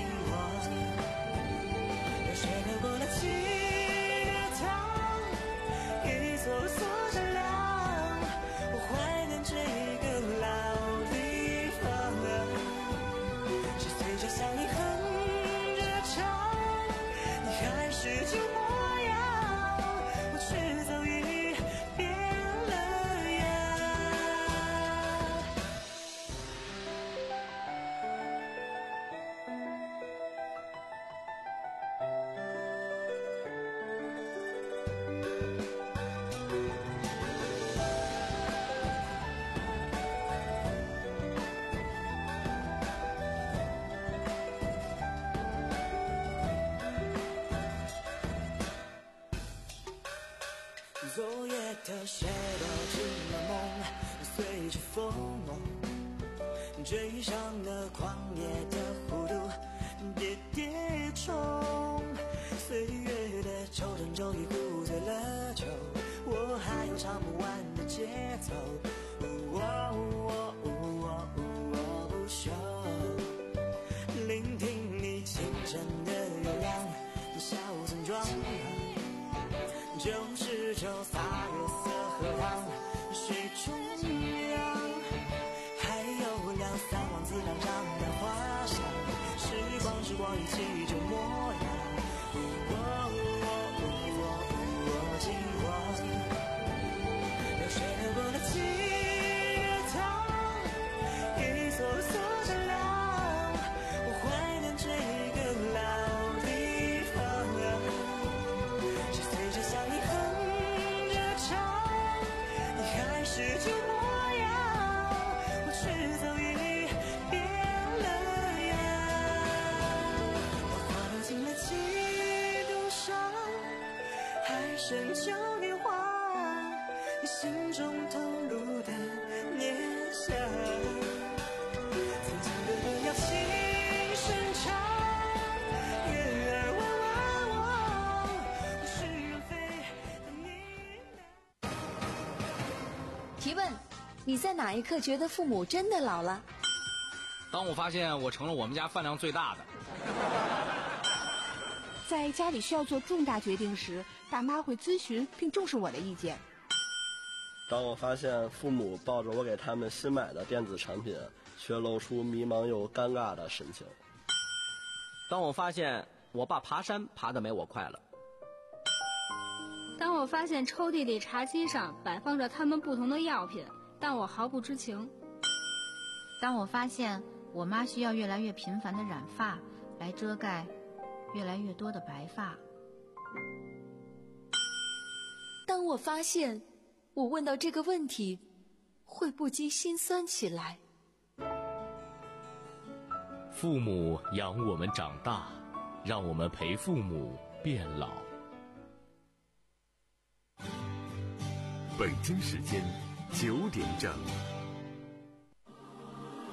黄，有谁流过了七月塘，一座座善良，我怀念这个老地方，是随着乡音哼着唱，你还是旧模样，我却早已变了样。昨夜的雪都进了梦，随着风追上了狂野的弧度，跌跌冲，岁月的抽针终于壶醉了酒，我还有唱不完的节奏，哦哦哦哦不休，聆听你清晨的月亮，小村庄，九十九洒月色荷塘，水中央，还有两三王子长长的花香，时光时光一起就模样，哦哦哦哦金黄，有谁流过了七月塘，一座座善良，我怀念这个老地方，是随着乡音哼着唱，你还是旧模样，我却早已变了样。我花落进了几度上，还剩旧年华，你心中投入的念想，曾经的歌谣轻声唱，月儿弯弯弯，我是远飞的你。 提问：你在哪一刻觉得父母真的老了？ 当我发现我成了我们家饭量最大的。 在家里需要做重大决定时，大妈会咨询并重视我的意见。 当我发现父母抱着我给他们新买的电子产品，却露出迷茫又尴尬的神情。 当我发现我爸爬山爬得没我快了。 当我发现抽屉里茶几上摆放着他们不同的药品，但我毫不知情。 当我发现我妈需要越来越频繁的染发来遮盖越来越多的白发。 当我发现我问到这个问题会不禁心酸起来。 父母养我们长大，让我们陪父母变老。北京时间九点整。